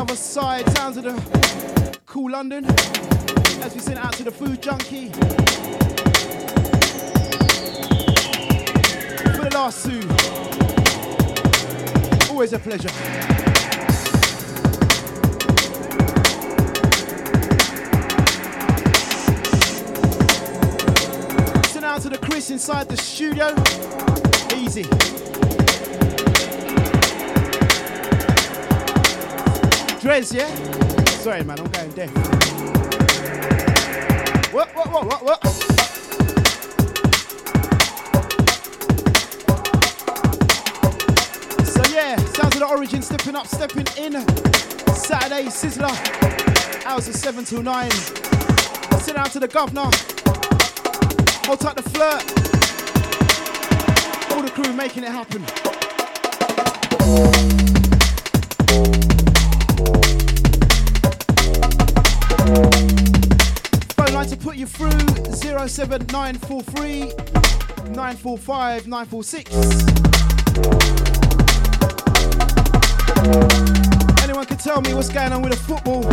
other side, sounds of the cool London, as we send it out to the food junkie. For the last two, always a pleasure. Send out to the Chris inside the studio. Easy. Drez, yeah? Sorry, man, I'm going deaf. What? So yeah, sounds of the Origin stepping up, stepping in. Saturday, Sizzler, hours of 7 till 9. Send out to the Governor. Hold tight the Flirt. All the crew making it happen. Phone line to put you through 07943 945 946. Anyone can tell me what's going on with the football?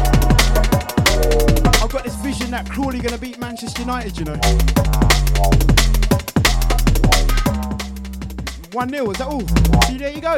I've got this vision that Crawley gonna beat Manchester United, you know. 1-0, is that all? See, there you go.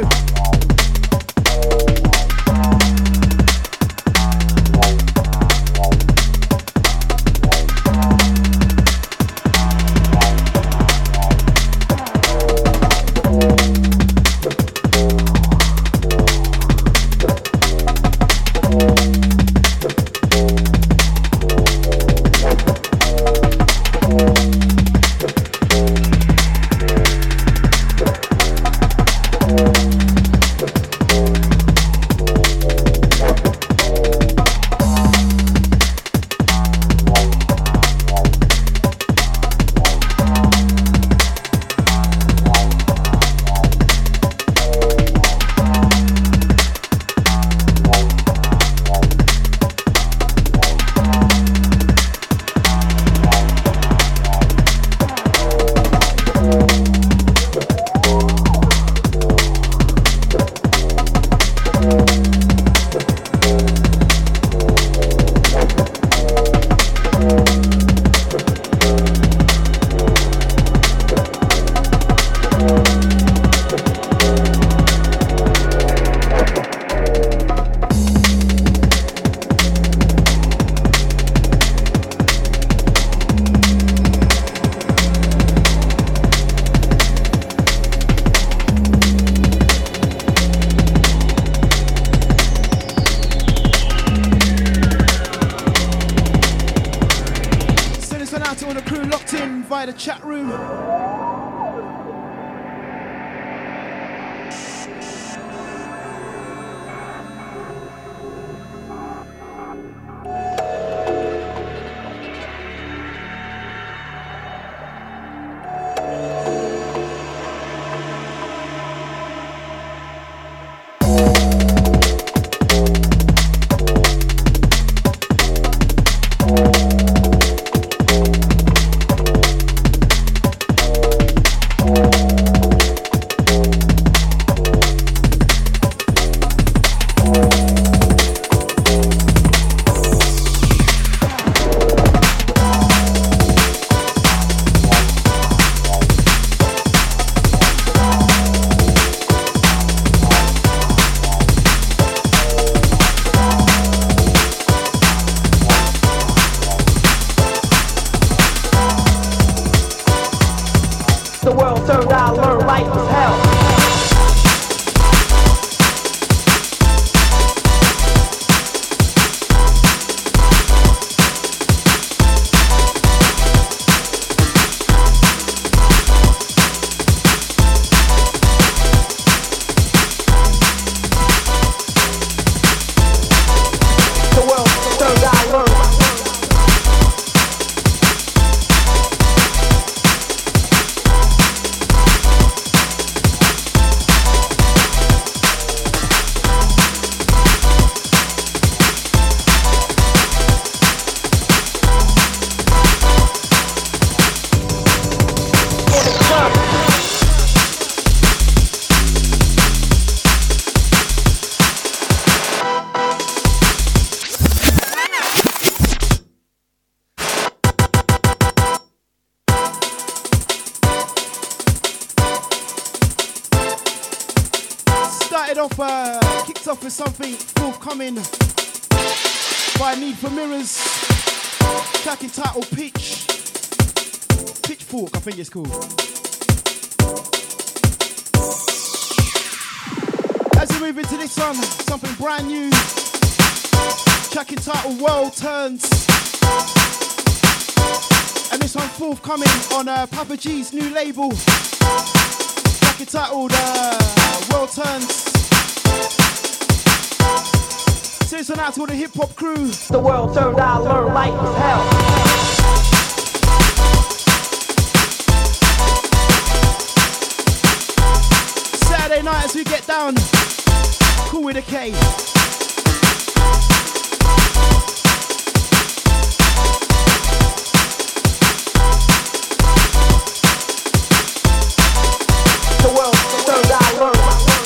The chat room. Kicked off with something forthcoming by Need for Mirrors. Track entitled Pitchfork, I think it's called. As we move into this one, something brand new. Track entitled World Turns. And this one forthcoming on Papa G's new label. Track entitled World Turns. So this one out to all the hip hop crew. The world turned, I learned life was hell. Saturday night as we get down. Cool with a K. The world turned, I learned.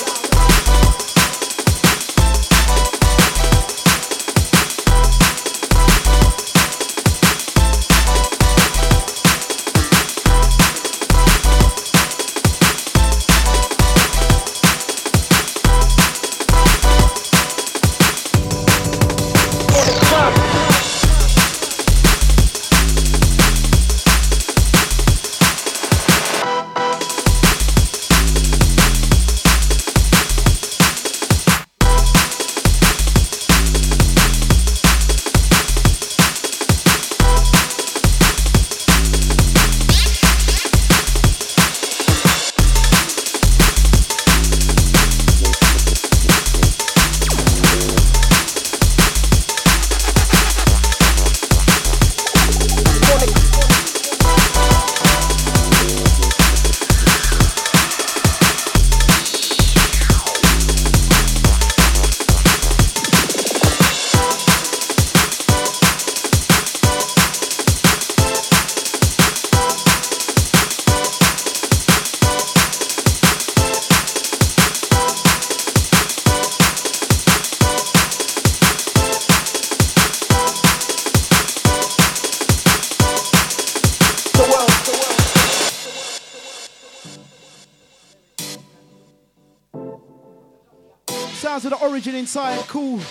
Sounds of the origin inside, cool.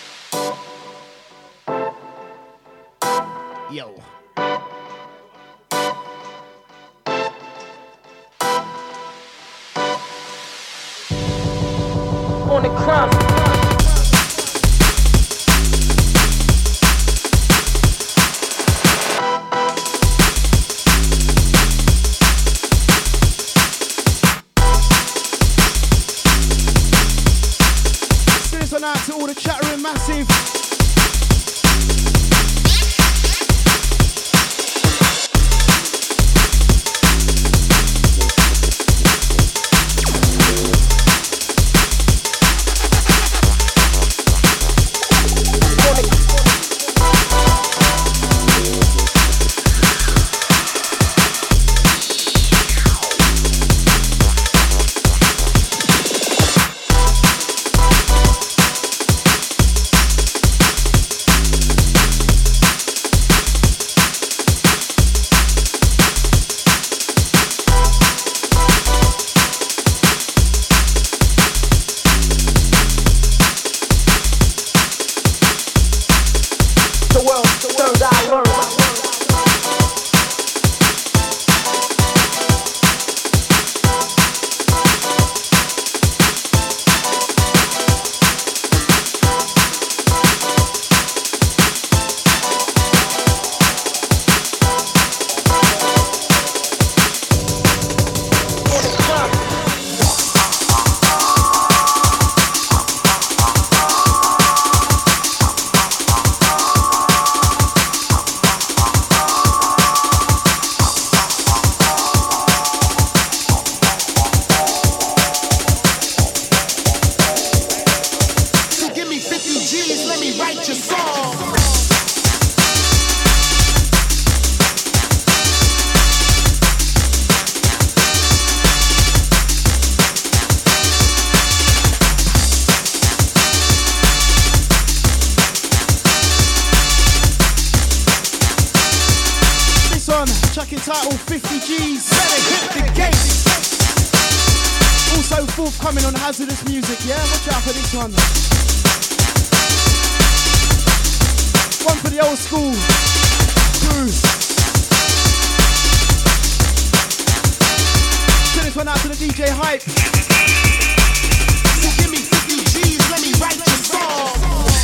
Yo. On the crumb. Out to all the chattering massive. forthcoming on Hazardous Music, yeah? Watch out for this one. One for the old school crew. Send this one out to the DJ Hype. So give me 50 G's, let me write your song.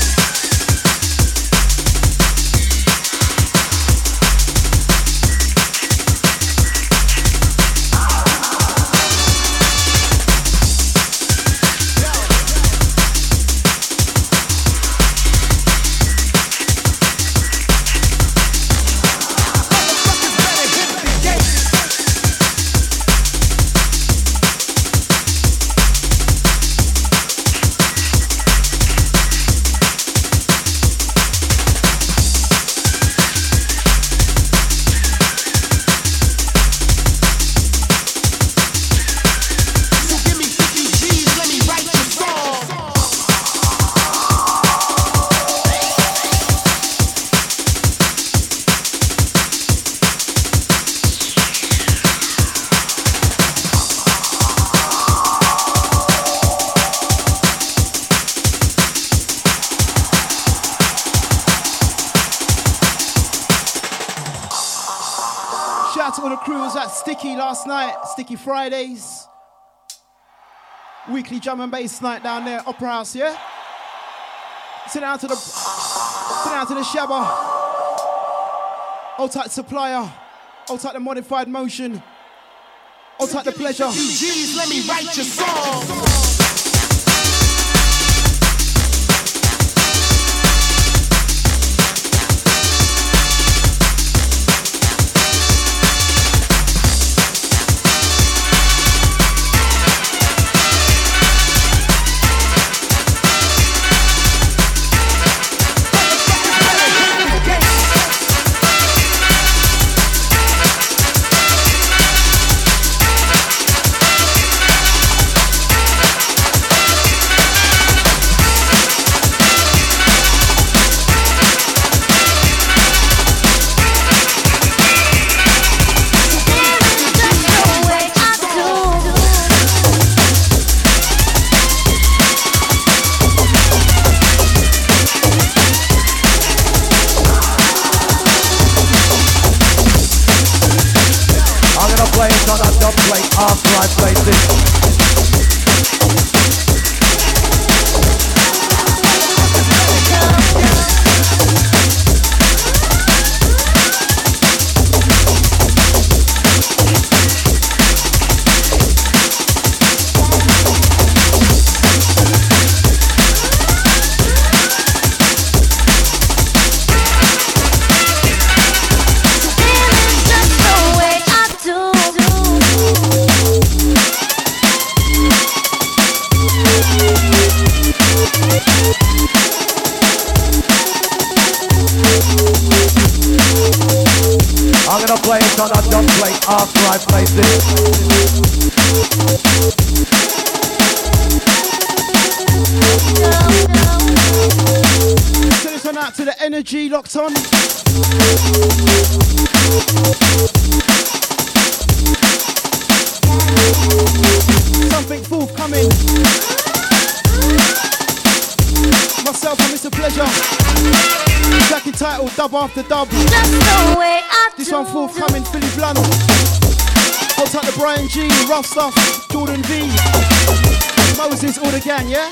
Sticky last night, Sticky Fridays. Weekly drum and bass night down there, Opera House, yeah? Sit down to the Shabba. Hold tight Supplier. Hold tight the Modified Motion. Hold tight the Pleasure. G's, let me write your song. After I play this. Play it on a drum plate after I play this. Send this one out to the Energy locked on. Something forthcoming. Myself and Mr. Pleasure. Track entitled Dub After Dub. Just the way I This one forthcoming, Philly Blunt. Hold tight to Brian G, Rough Stuff, Jordan V, Moses, all the gang, yeah?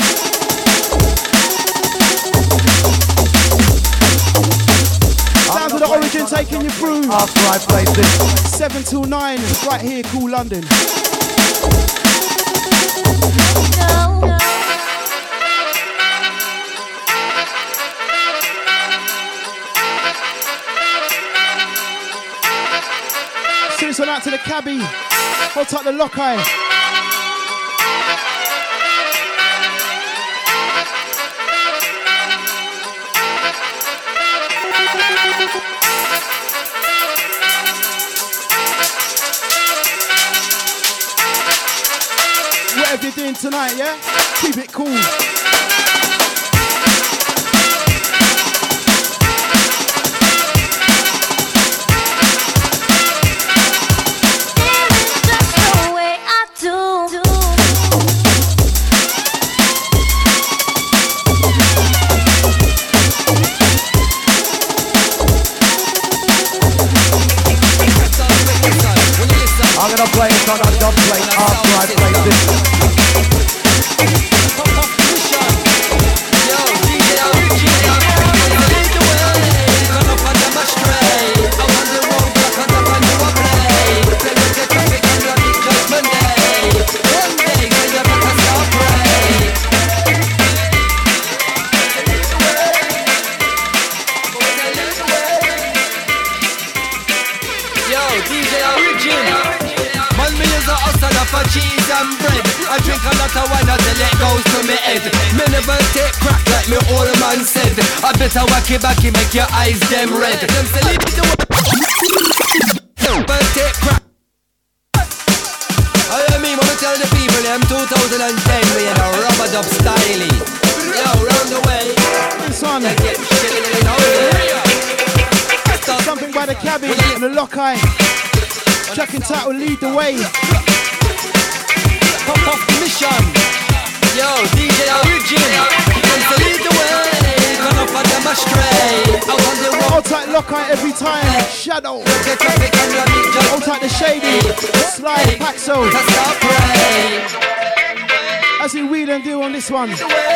Sounds of the Origin taking you through. After I play this. 7 till 9, right here, Cool London. Send this one out to the cabbie. Hold tight the Lockeye. Whatever you're doing tonight, yeah? Keep it cool. drink a lot of wine until it goes to me head. Me never take crack like me old man said. I better wacky backy make your eyes them red. Them say leave the world. Never take crack. I mean, wanna tell the people them 2010 we in a rubber dub style. Yo, round the way. This one. Something by the Cabbage and the Lockeye. Track entitled Lead the Way. Pop off the mission. Yo, DJ Origin. Them to lead the way. Gonna for them astray. Out on the road. Hold tight Lockeye every time. Shadow. Hold tight the Shady. Slide Paxo. As we wheel and deal on this one.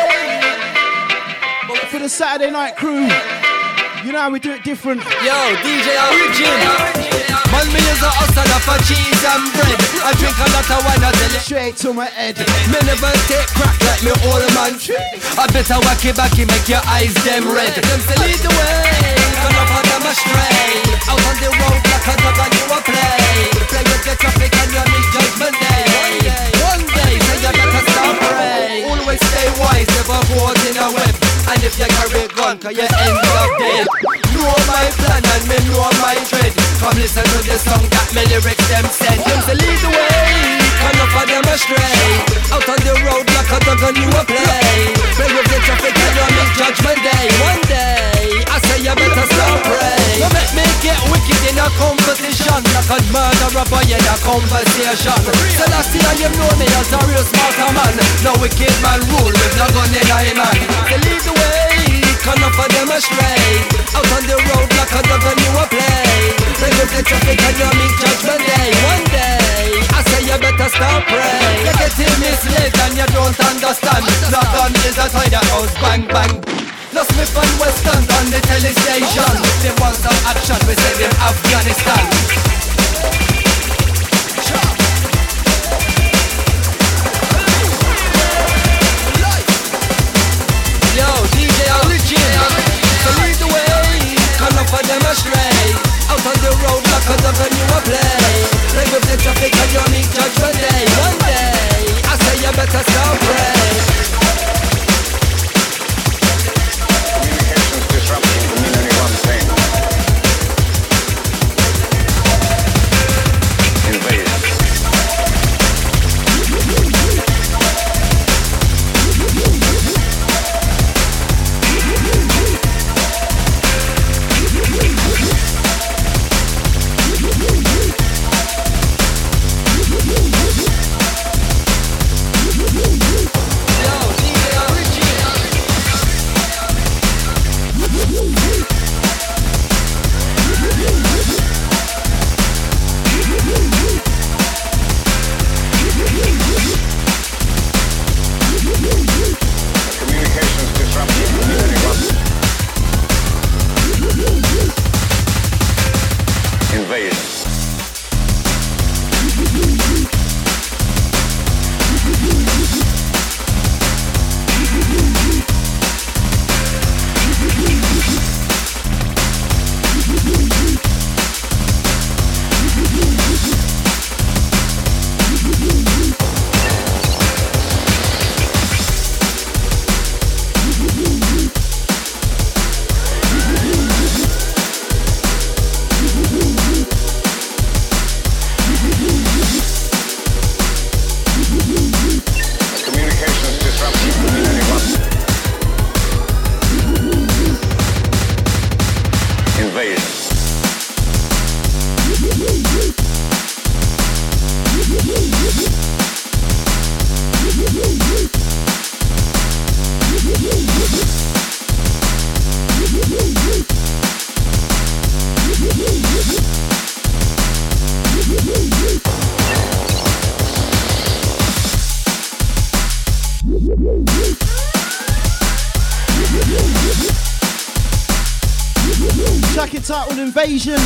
For the Saturday night crew. You know how we do it different. Yo, DJ Origin. Man, me is a hustler for cheese and bread. I drink a lot of wine until it straight to my head. Me never take crack like me old man. I better wacky backy make your eyes them red. Them say lead the way, gonna for them astray. Out on the road like a dog and you a play. Play with your traffic and you miss judgment day. One day, so you better stop pray. Always stay wise, never caught in a web. And if you carry a gun, cause you end up dead. Know my plan and me know my trade. Come listen to the song that me lyrics them said. Them say lead the way, come up for them astray. Out on the road like a dog and you a play. Play with the traffic and you miss judgment day. One day, I say you better stop pray. You make me get wicked in a competition. Like a murderer boy in a conversation. So last year you know me as a real smarter man. No wicked man rule with no gun in a man. They lead the way, come up for them astray. Out on the road like a dog and you a play. Play with the traffic and you meet judgment day. One day, I say you better stop pray. You're getting misled and you don't understand. The gun is a toy that goes bang bang. No Smith and Weston on the telestation. They want some action, we say them Afghanistan. Yo, DJ Origin. So lead the way, come up for them astray. Out on the road like a dog and you a play. Play with the traffic and you meet judgment day. One day, I say you better stop pray. Communications disruption can mean only one thing. Invasion. Track entitled Invasion.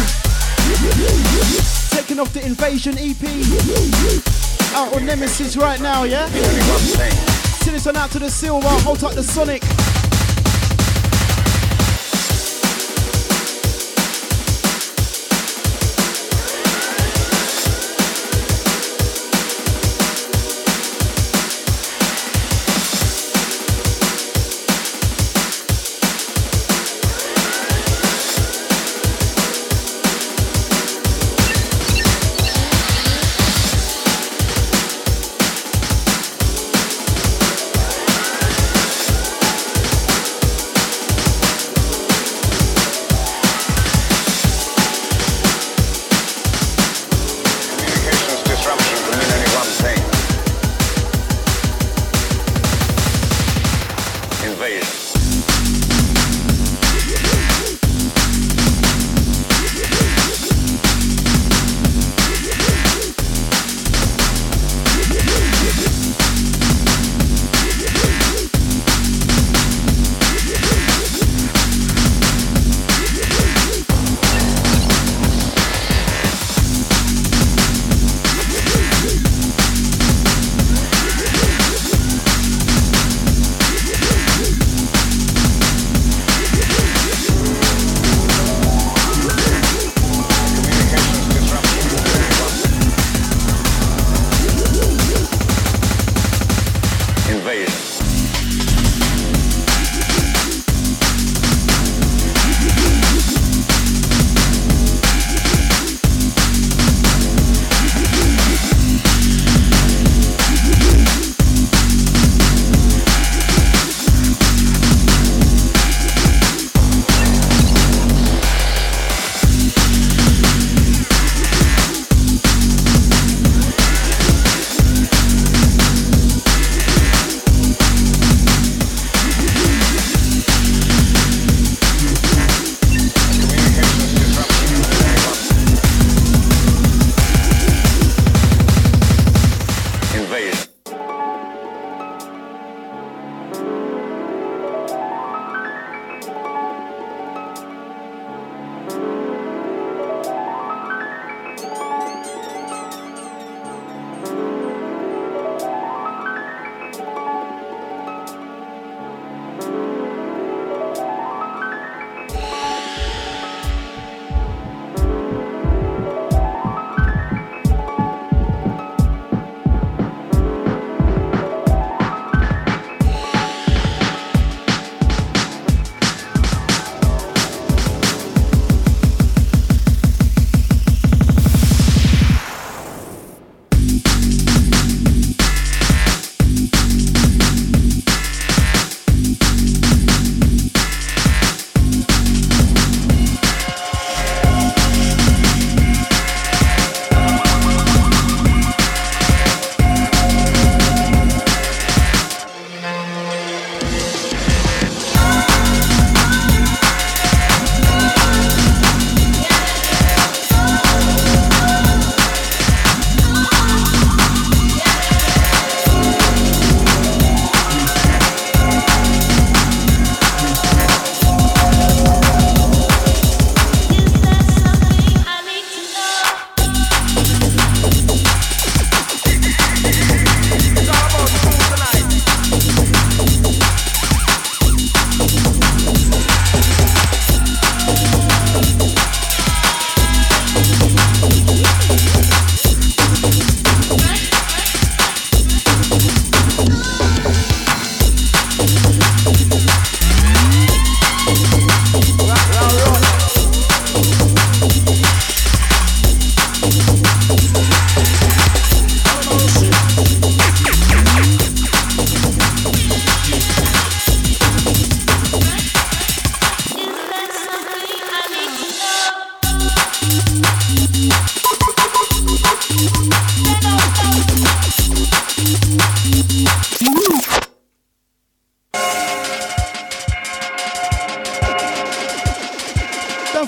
Taking off the Invasion EP. Out on Nemesis right now, yeah? Send this one out to the Silver, hold up the Sonic.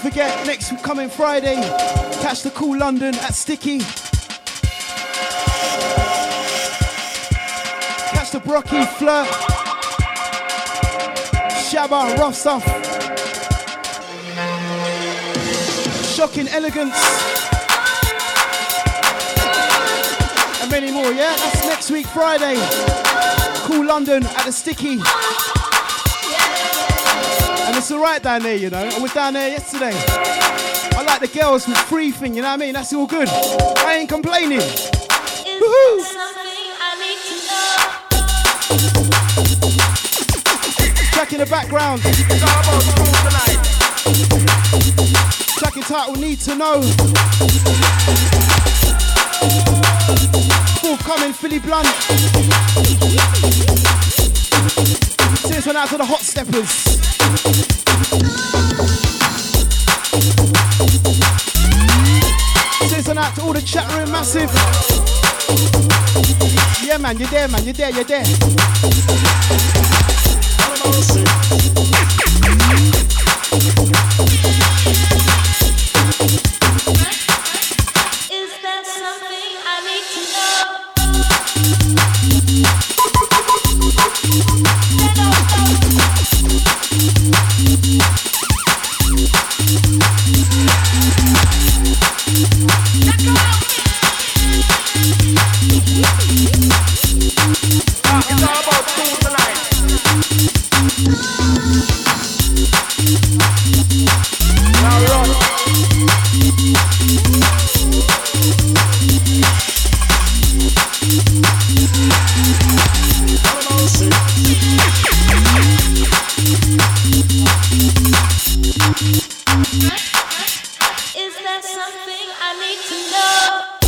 forget, next coming Friday, catch the Cool London at Sticky. Catch the Brocky, Flirt, Shabba, Rough Stuff, Shocking Elegance, and many more, yeah? That's next week, Friday. Cool London at the Sticky. And it's alright down there, you know. I was down there yesterday. I like the girls with free thing, you know what I mean? That's all good. I ain't complaining. Woohoo! Track in the background. Track entitled Need to Know. Forthcoming Philly Blunt. Send this one out to the hot steppers. Send this one out to all the chat room massive. Yeah man, you're there man, you're there, you're there. Is that something I need to know? It's all about food tonight. Now run. Is that something I need to know?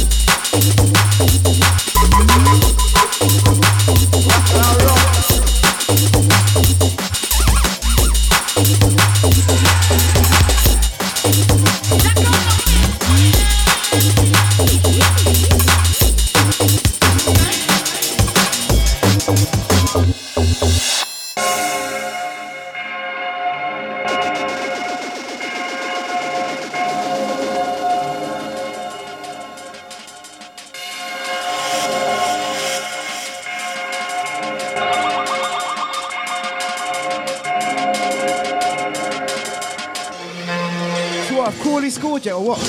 Crawley scored yet or what?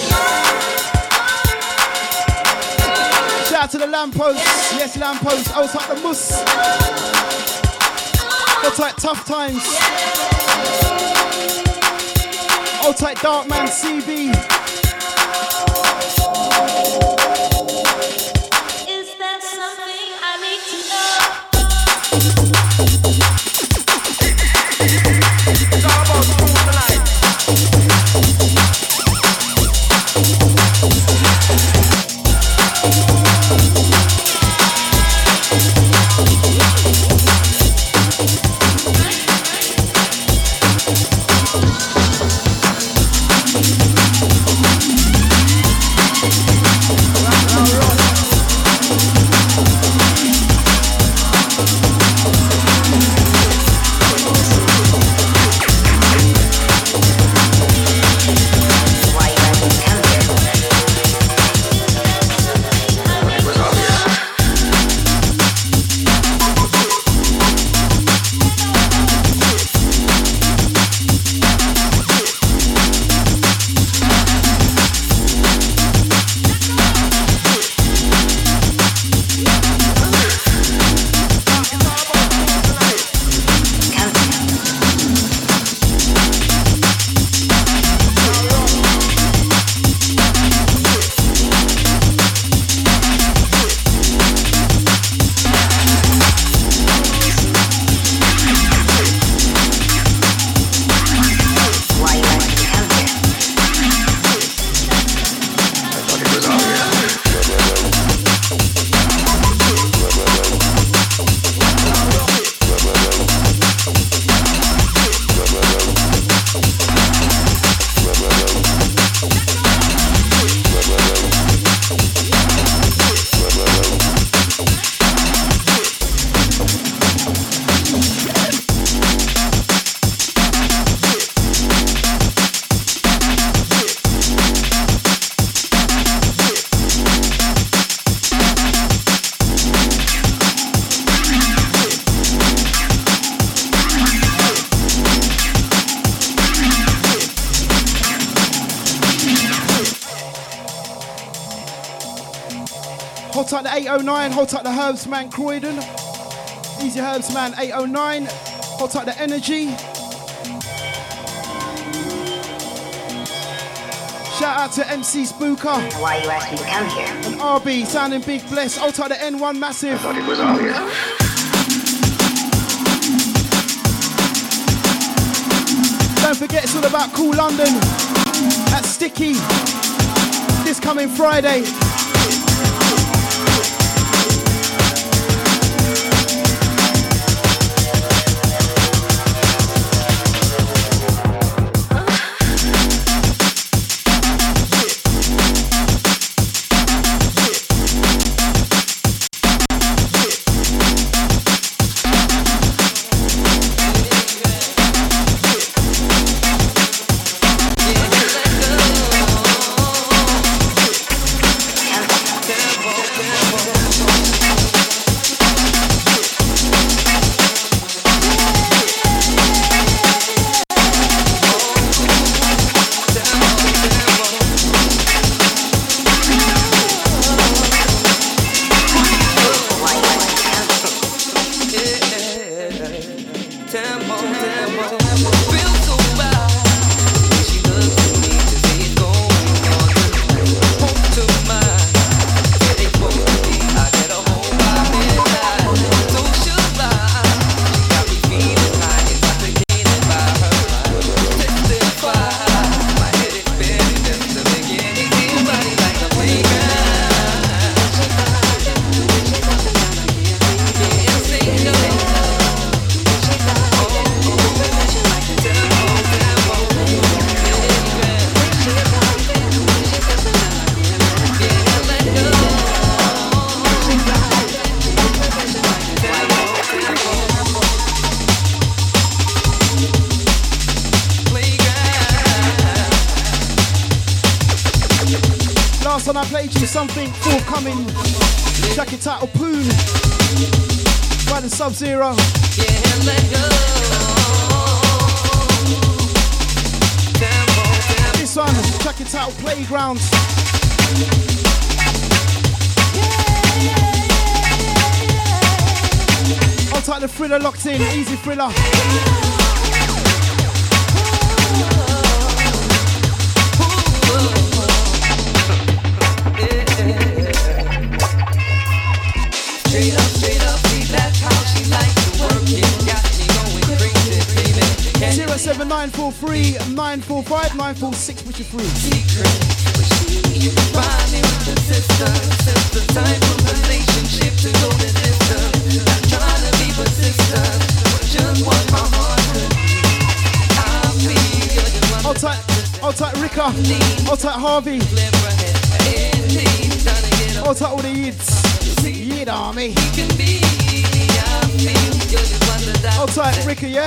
Shout out to the lamppost. Yes, lamppost. I was like the mus. Hold tight, tough times. Hold tight, Darkman CB. Is that something I need to know? It's all about food tonight. Hold tight the 809, hold tight the Herbs Man Croydon. Easy Herbs Man 809. Hold tight the Energy. Shout out to MC Spooker. Why you asked me to come here? And RB sounding big bless. Hold tight the N1 Massive. I thought it was obvious. Don't forget it's all about Cool London at Sticky this coming Friday. I played you something forthcoming. Track title Poon by the Sub-Zero. This one, track title Playground. I'll take the Thriller locked in, easy Thriller. Straight up, see that's how she likes to work it. Got me going crazy, baby. 07943 945 946, which is free. Finding with the system, since the type of relationship to go the distance. Not trying to be persistent, but just what my heart could be. I'll type Ricka, I'll type Harvey, I'll type all the yids. Yid Army. I'll type Ricka, yeah?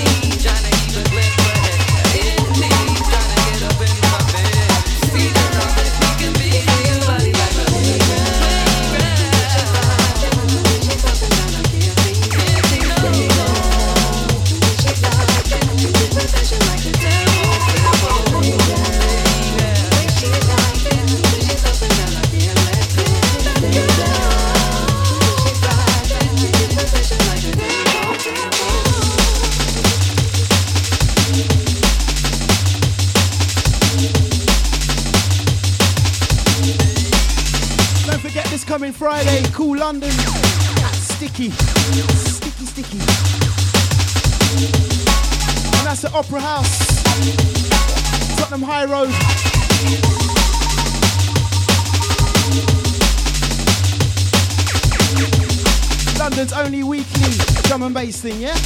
Coming Friday, Cool London, Sticky. And that's the Opera House, Tottenham High Road. London's only weekly drum and bass thing, yeah?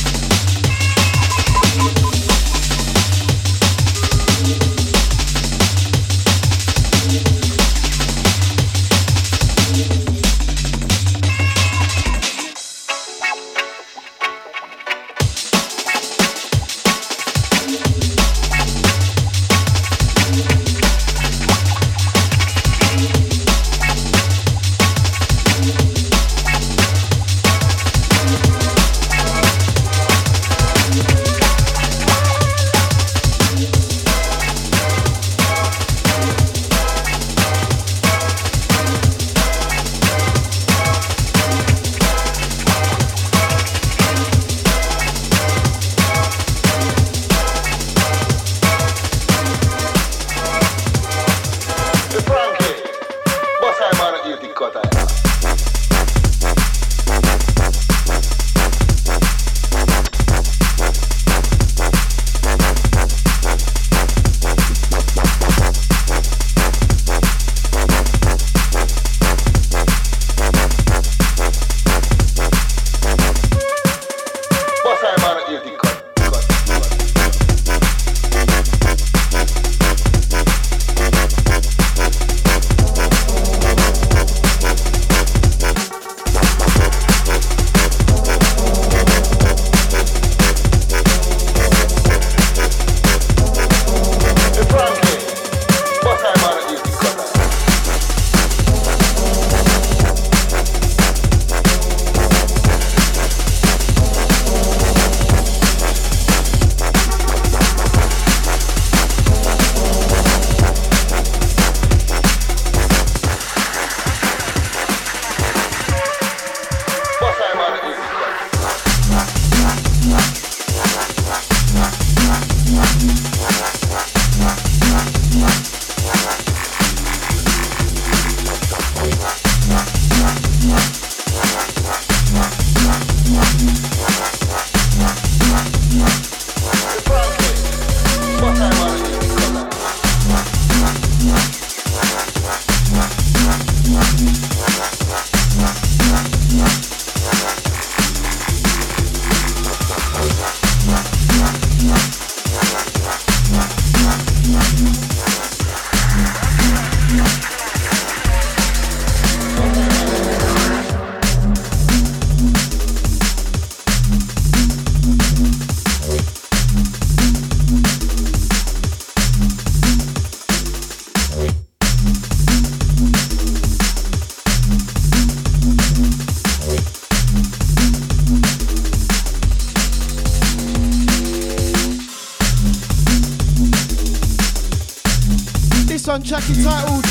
one track entitled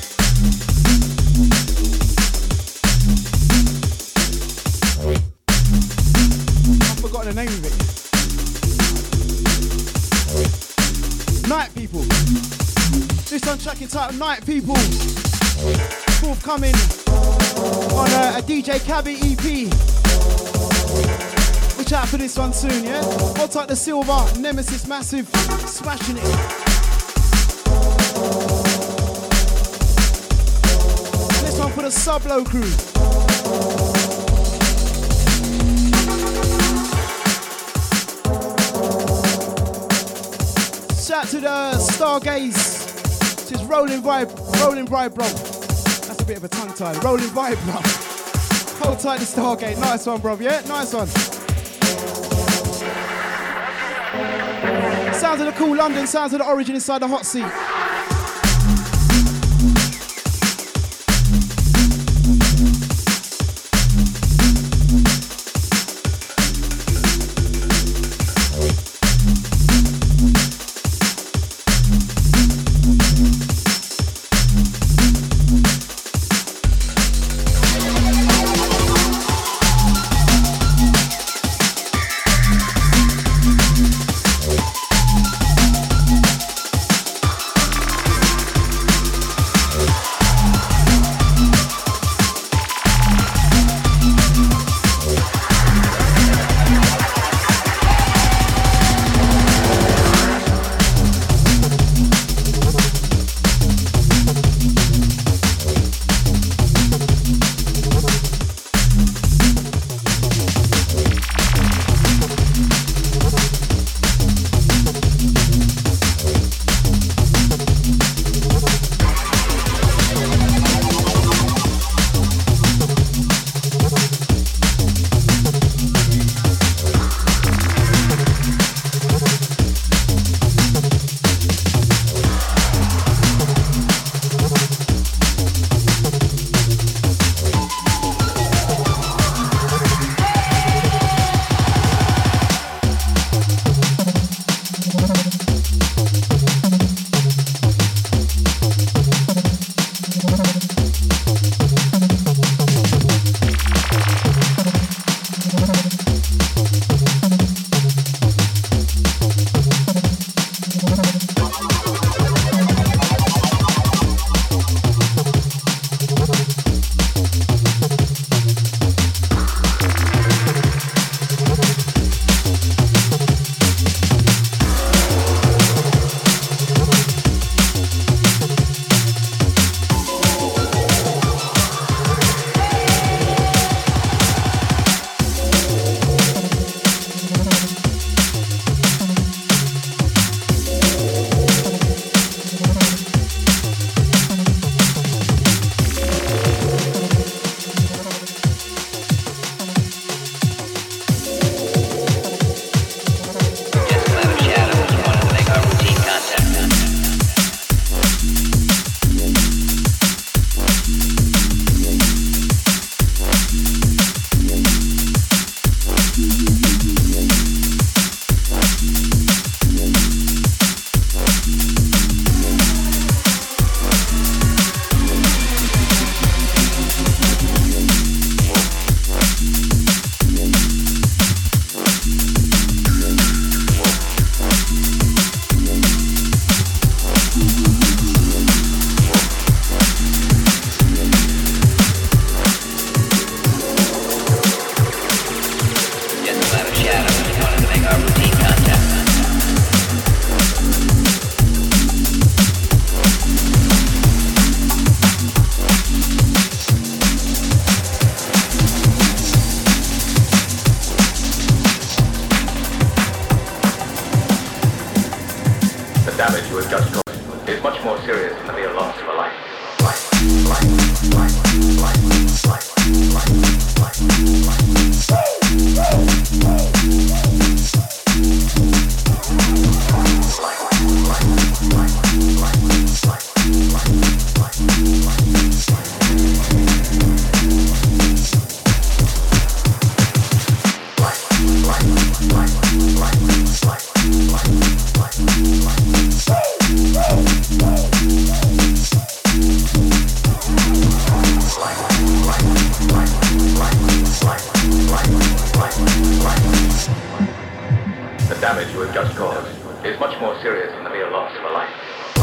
I've forgotten the name of it. Night People. This one track entitled Night People. Forthcoming on a DJ Cabby EP. Watch out for this one soon, yeah? Hold tight the Silver, Nemesis Massive, smashing it. And this one for the Sublow crew. Shout to the Stargaze. This is Rolling Vibe, bro. That's a bit of a tongue tie. Rolling Vibe, bro. Hold tight the Stargate. Nice one, bro. Yeah, nice one. Sounds of the cool London, sounds of the Origin inside the hot seat. damage you have just caused is much more serious than the mere loss of a life.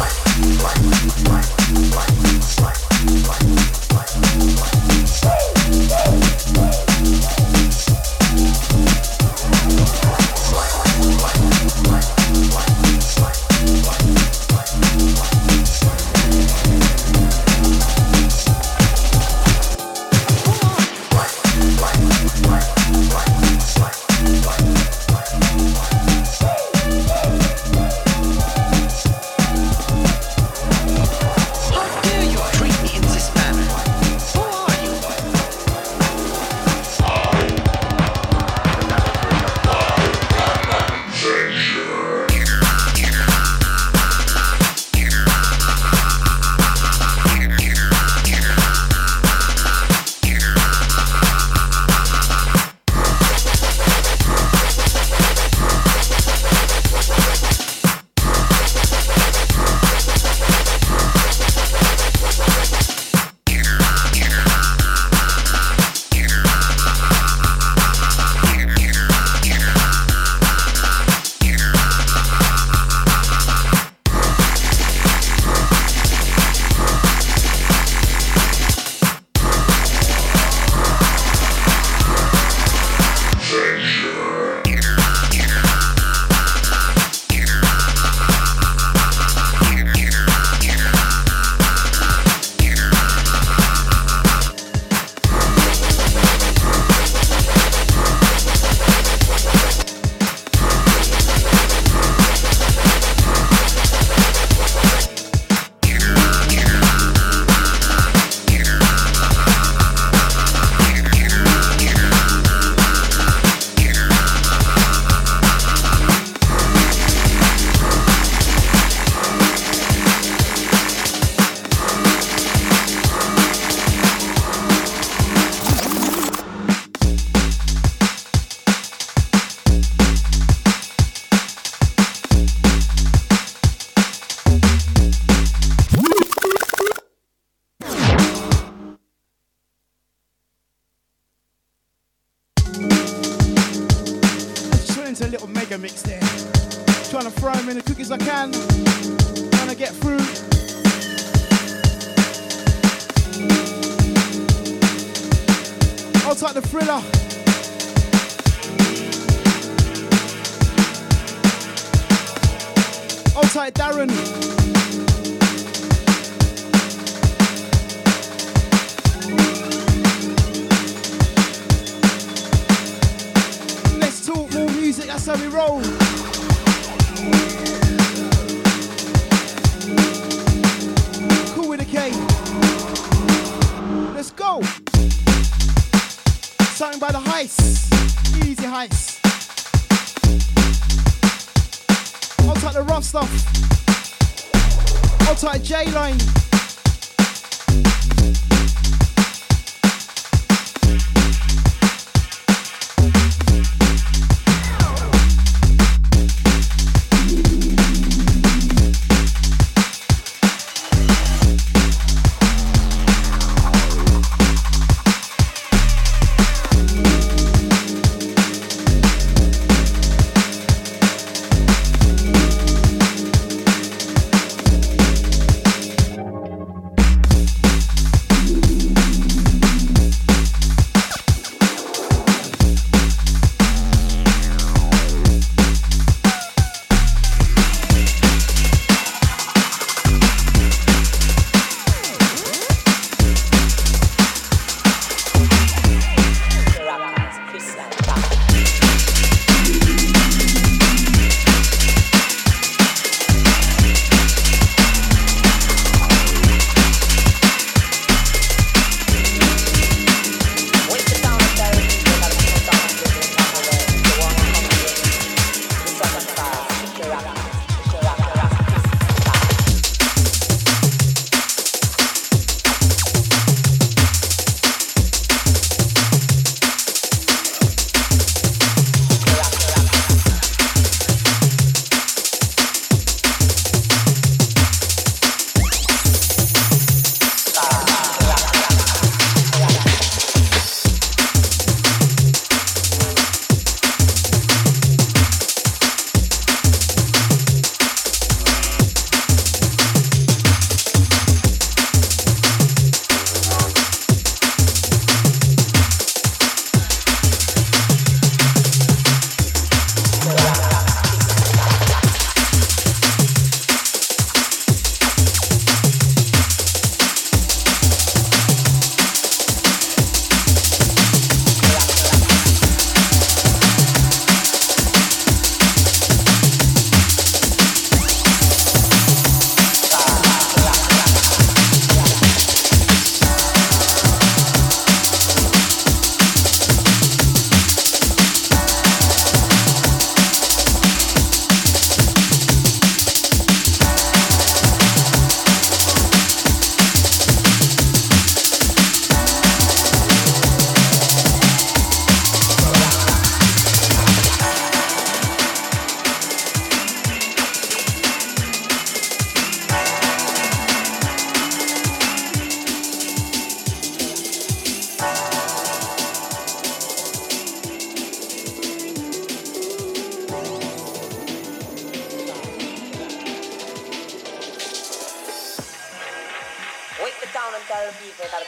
J-Line.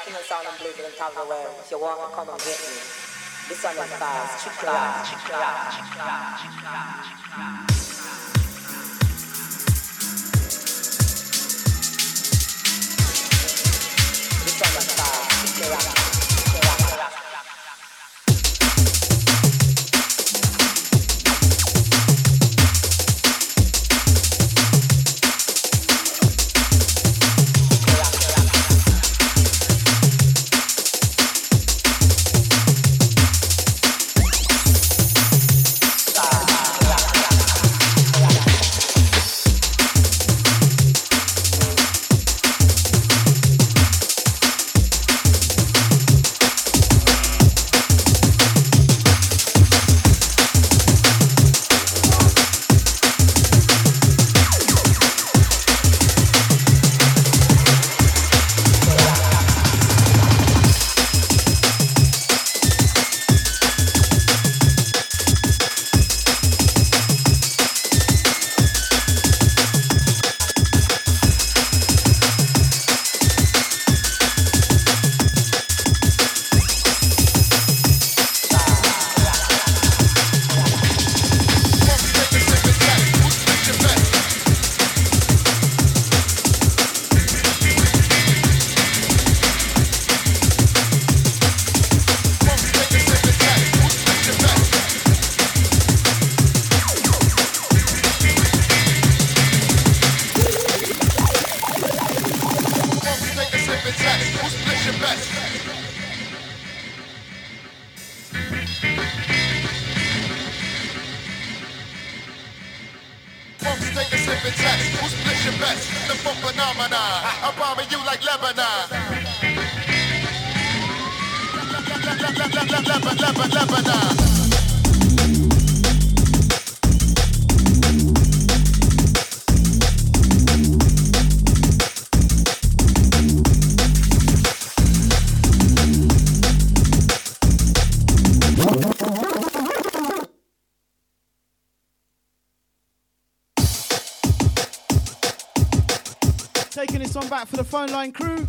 king of sound and blues and top of the world. If you want to come and get me, this one is fast. Chick class. This one is fast. Chick class. Taking this one back for the phone line crew.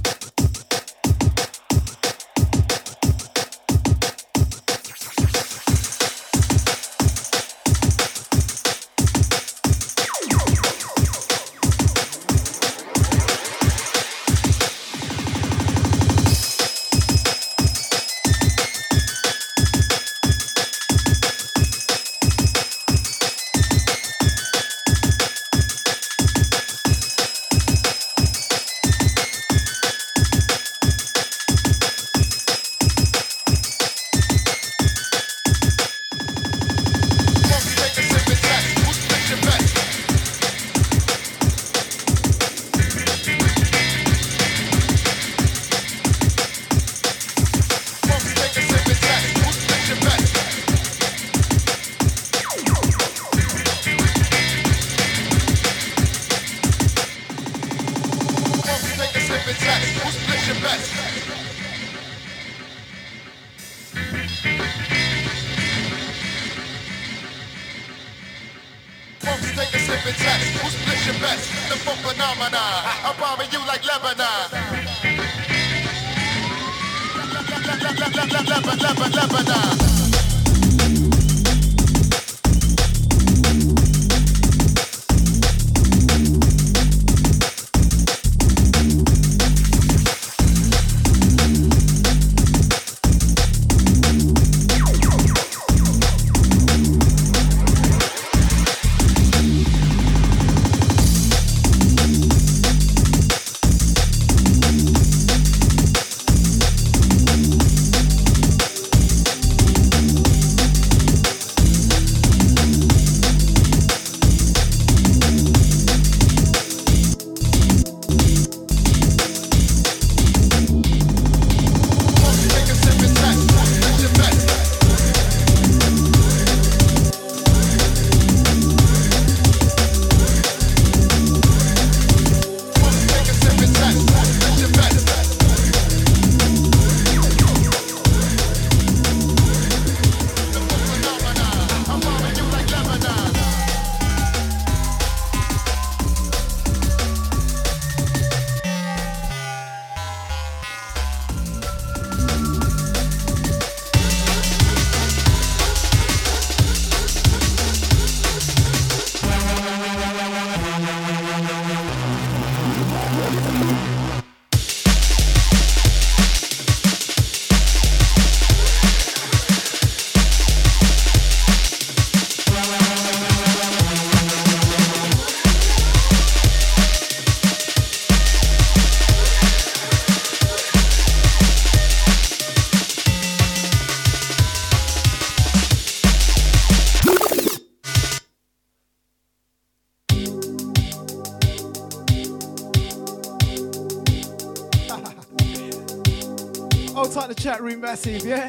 Hold tight the chat room massive, yeah?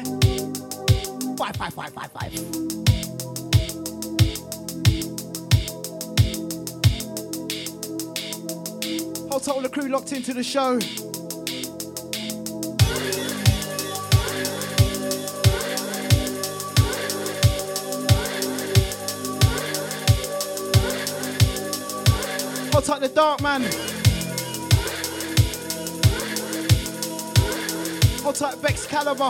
55555. Hold tight all the crew locked into the show. Hold tight the dark man. Hold tight Bex Caliber.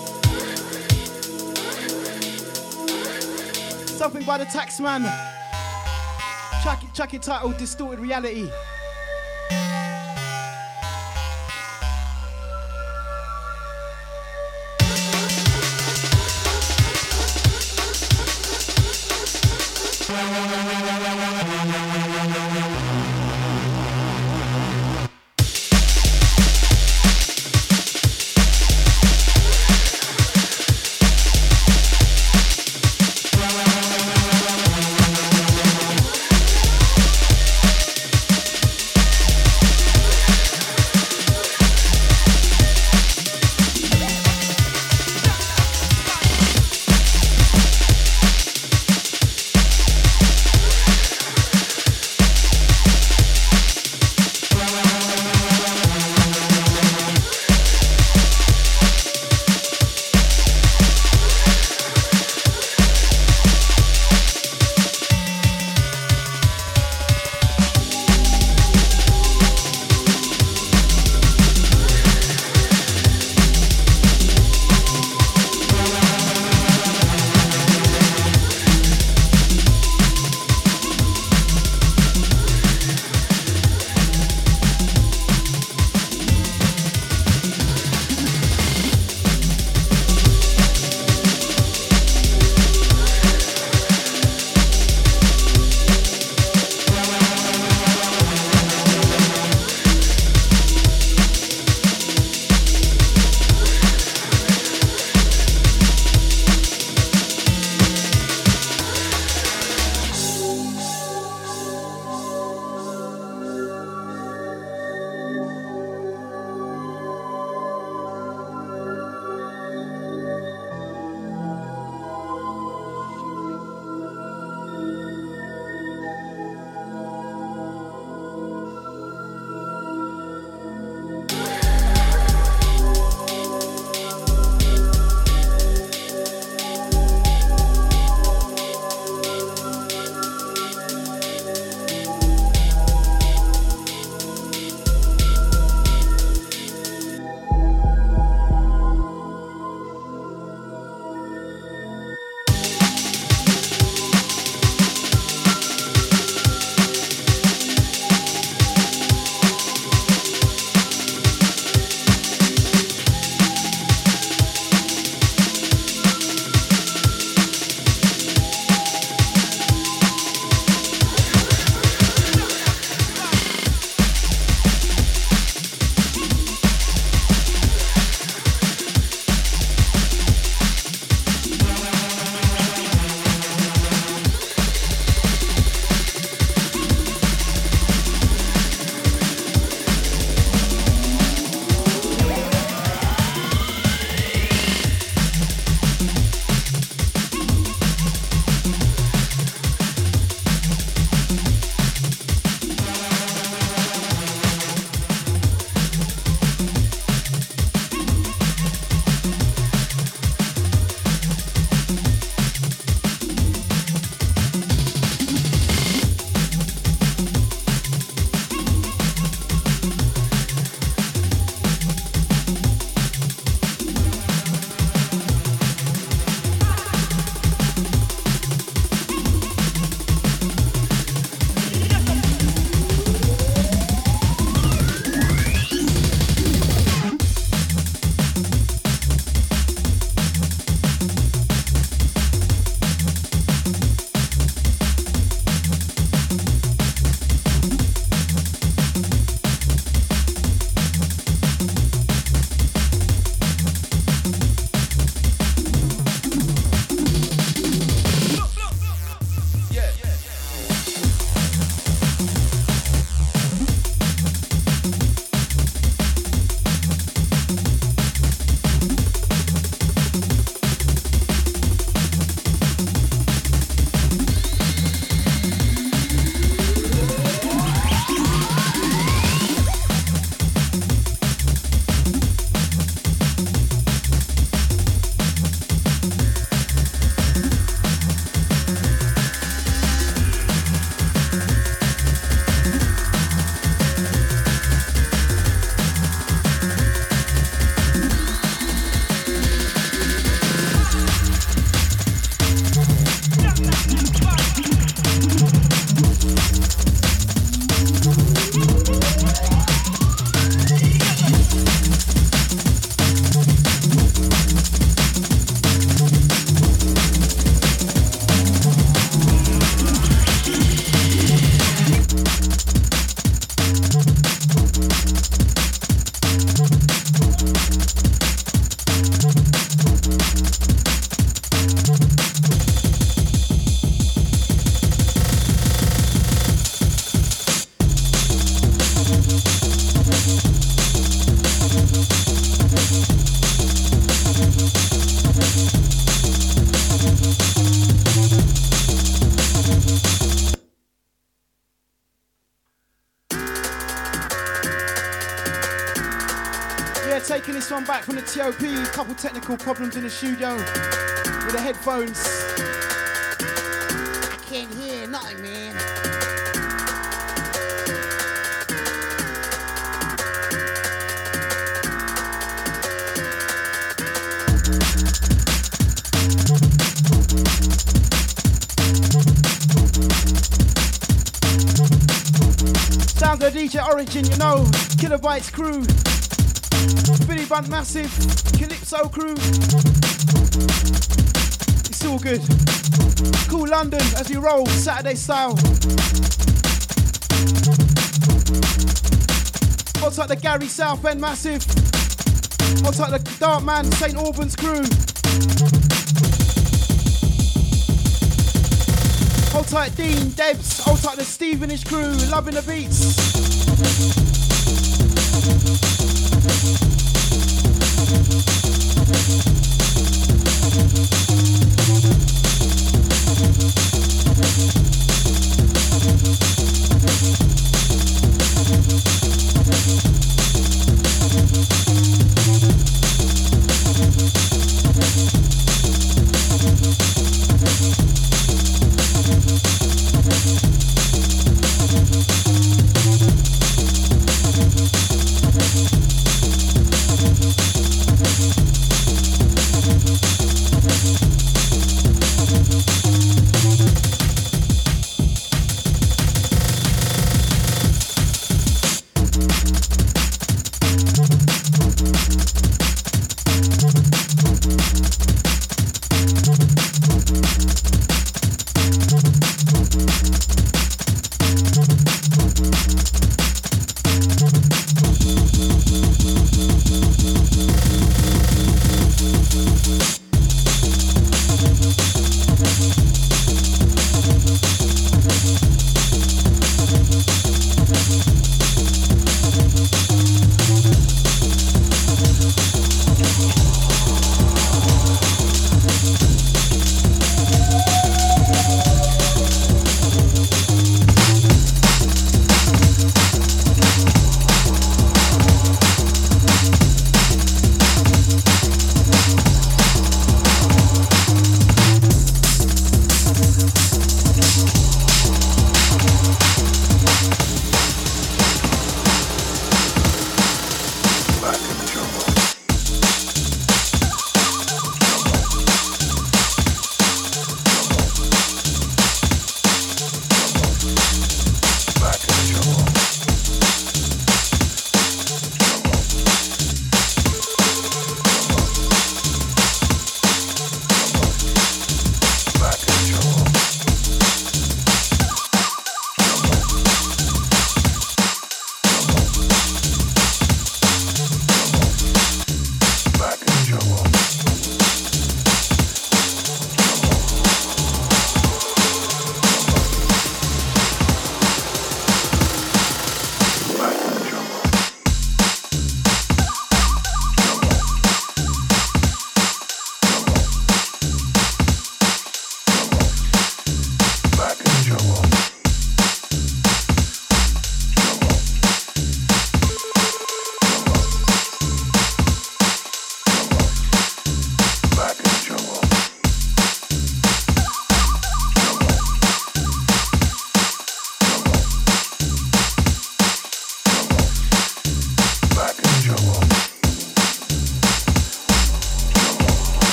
Something by the Taxman. Track it titled Distorted Reality. Taking this one back from the TOP. Couple technical problems in the studio with the headphones. I can't hear nothing, man. Sounds of DJ Origin, you know. Kilobytes crew. Billy Bunt Massive. Calypso crew. It's all good. Cool London as we roll Saturday style. What's like the Gary Southend Massive. What's like the Darkman St Albans crew. Hold tight Dean, Debs, hold tight the Stevenage crew, loving the beats.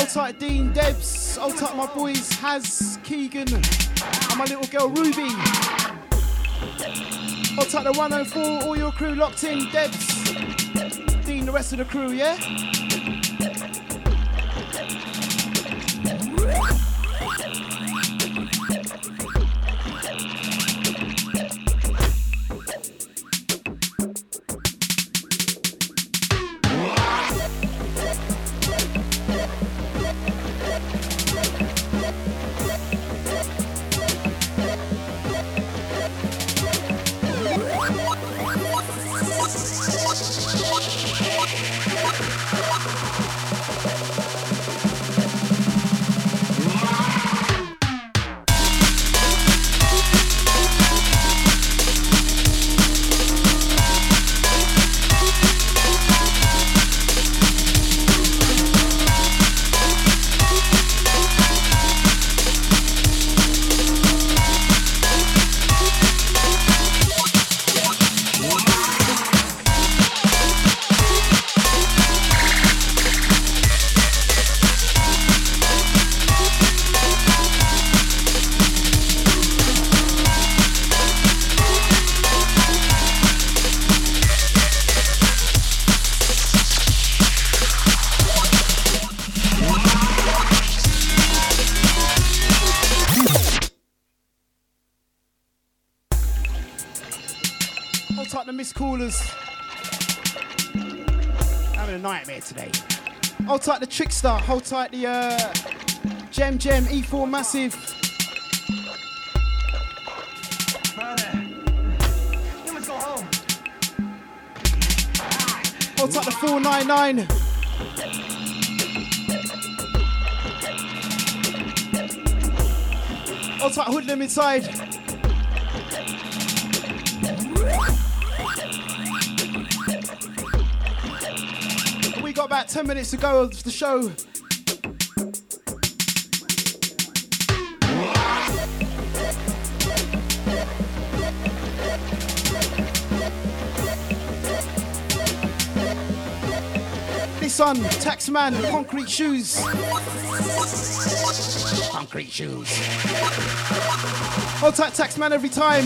tight Dean, Debs, hold tight my boys, Haz, Keegan, and my little girl Ruby. Hold tight the 104, all your crew locked in, Debs, Dean, the rest of the crew, yeah? Callers. Having a nightmare today. Hold tight the Trickster, hold tight the Gem E4 Massive. Hold tight the 499. Hold tight Hoodlum inside. We got about 10 minutes to go of the show. This one, Taxman, Concrete Shoes. Concrete Shoes. Hold tight, Taxman, every time.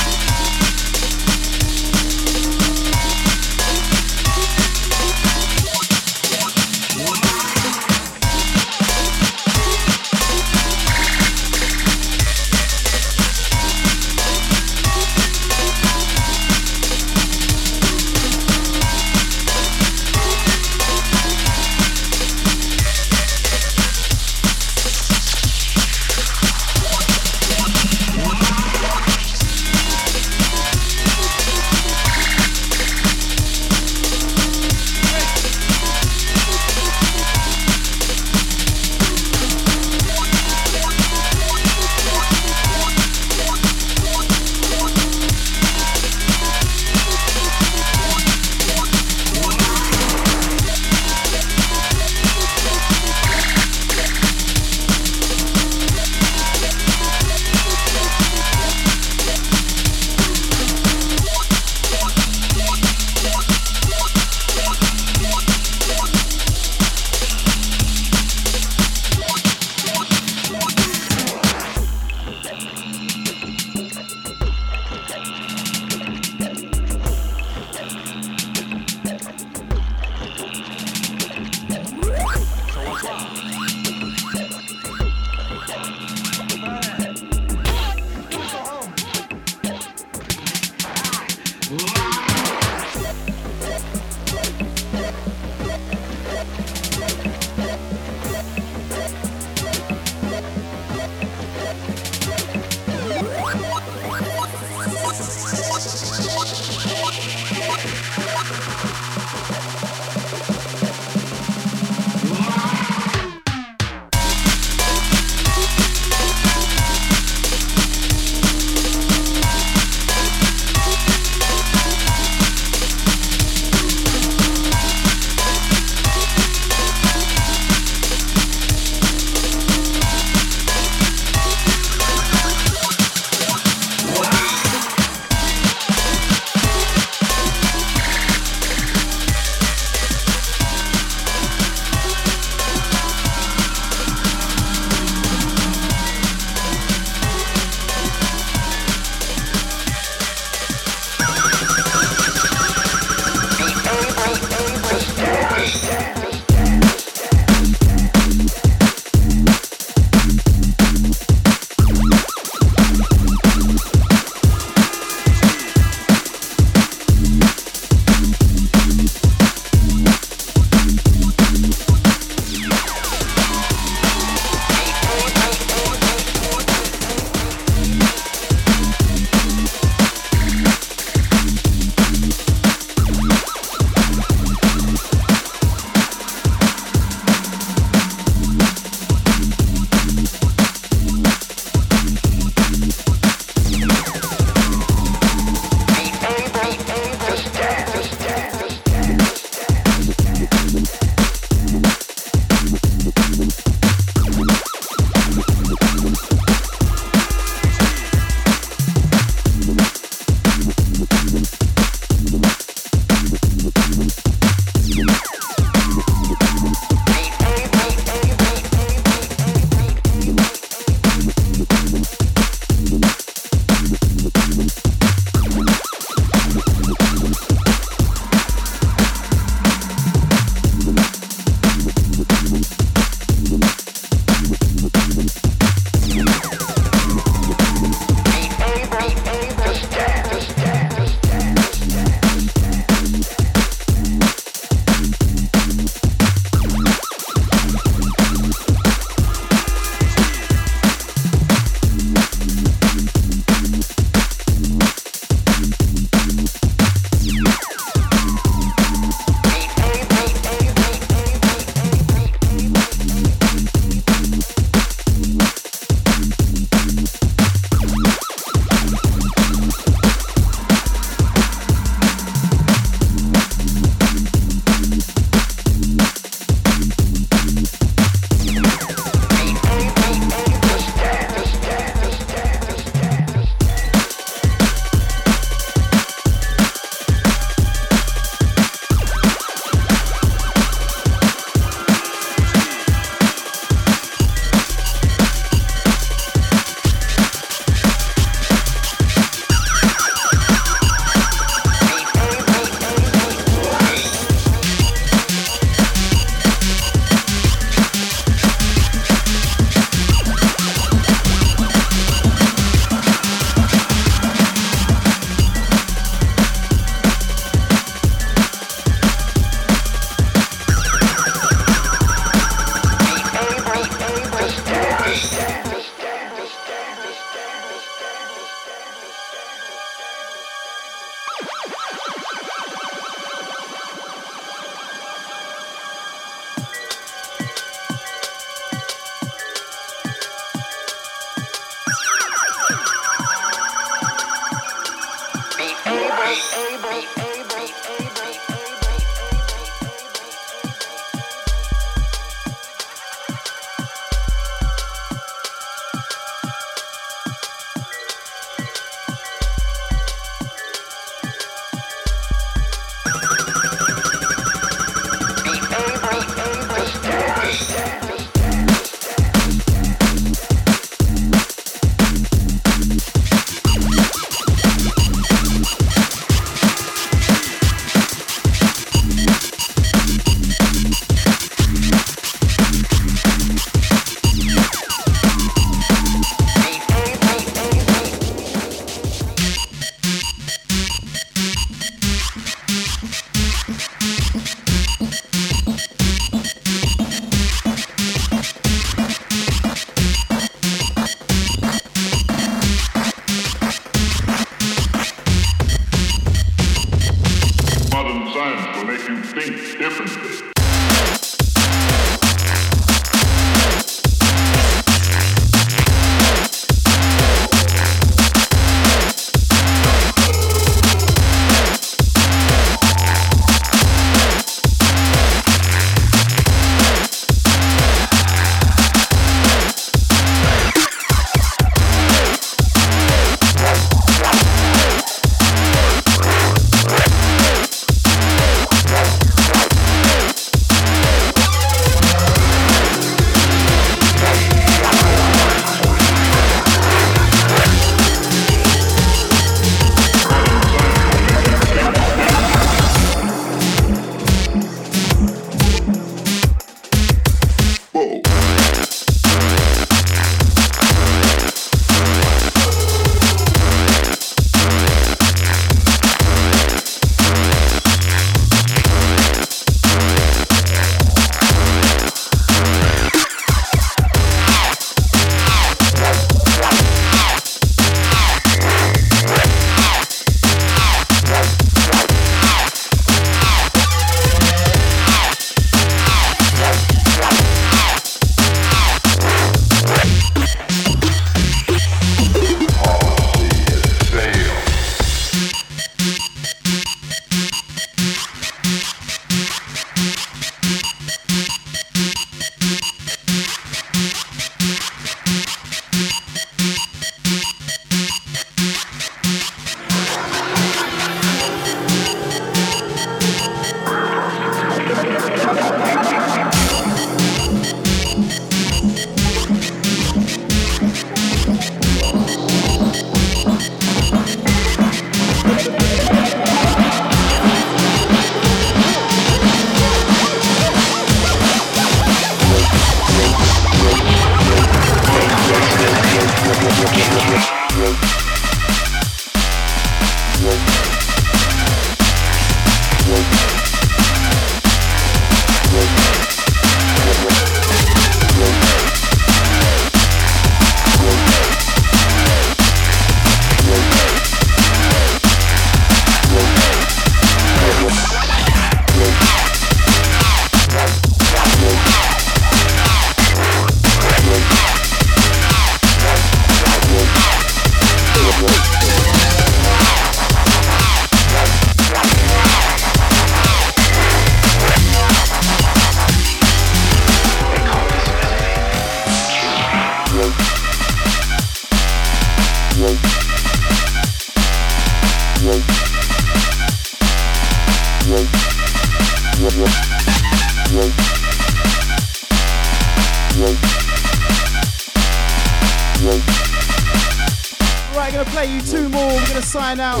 Right, gonna play you two more. We're gonna sign out.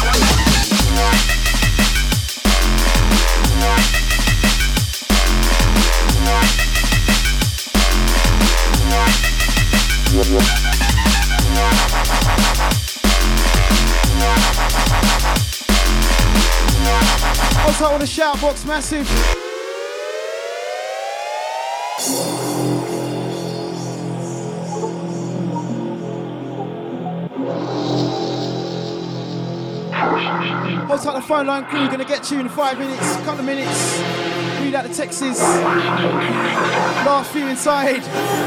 Also on the shout box, massive. Hold tight the phone line crew, gonna get you in 5 minutes, couple of minutes. Read out the texts. Last few inside.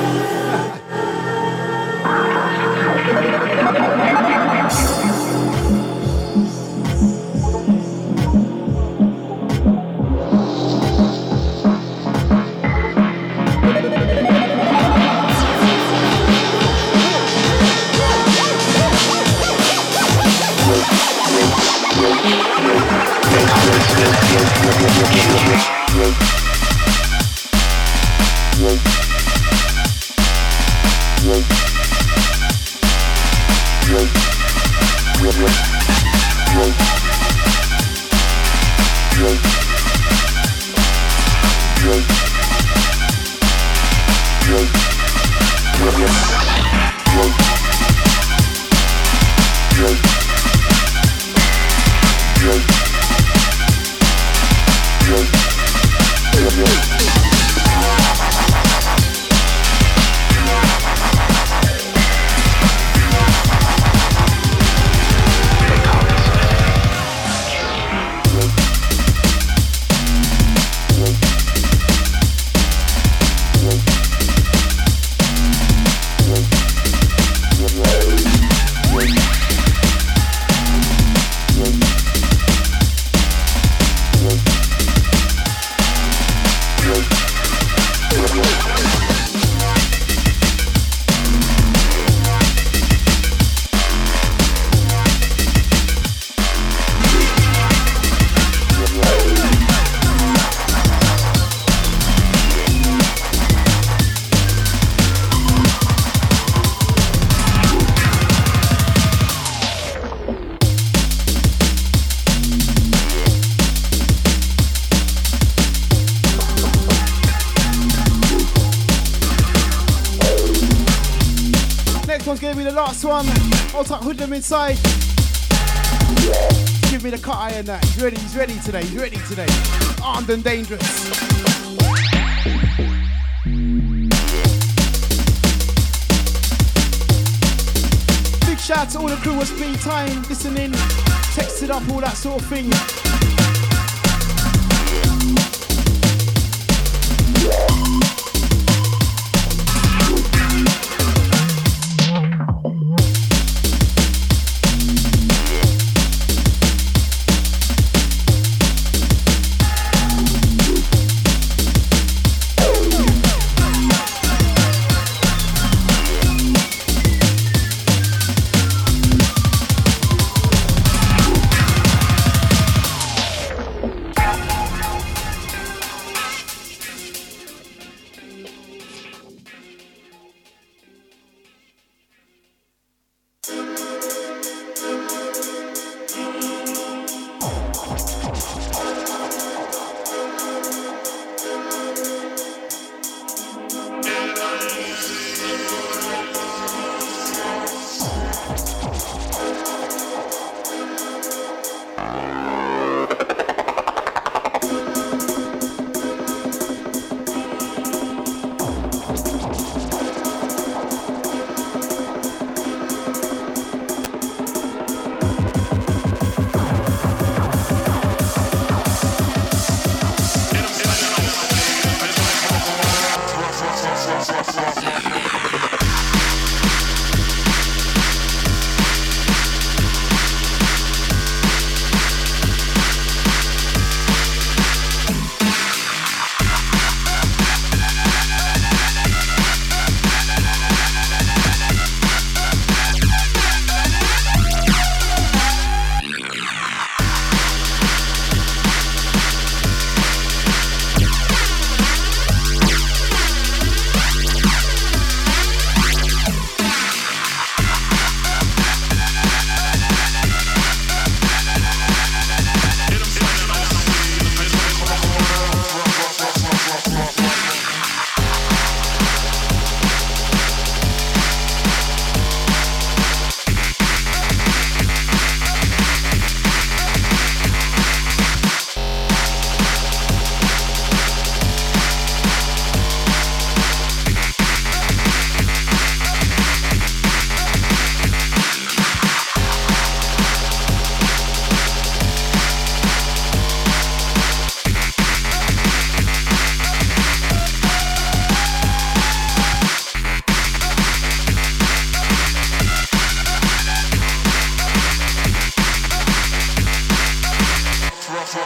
Last one, I'll talk hoodlum inside. Give me the cut iron that. He's ready today. Armed and dangerous. Big shout out to all the crew who spend time listening, texted up, all that sort of thing.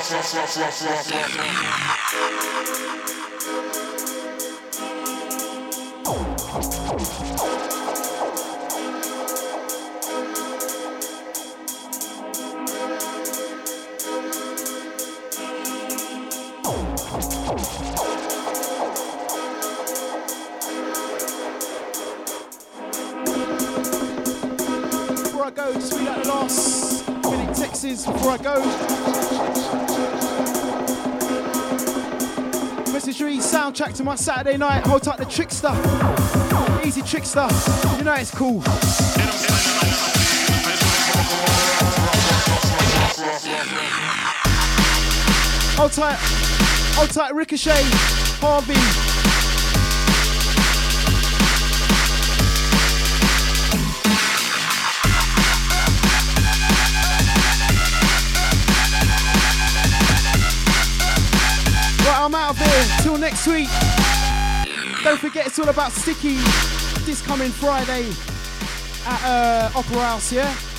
Before I go, just read out the last minute texts before I go. Message soundtrack to my Saturday night. Hold tight, the Trickster. Easy Trickster. You know it's cool. Hold tight, Ricochet, Harvey. I'm out of here till next week. Don't forget it's all about Sticky this coming Friday at Opera House, yeah?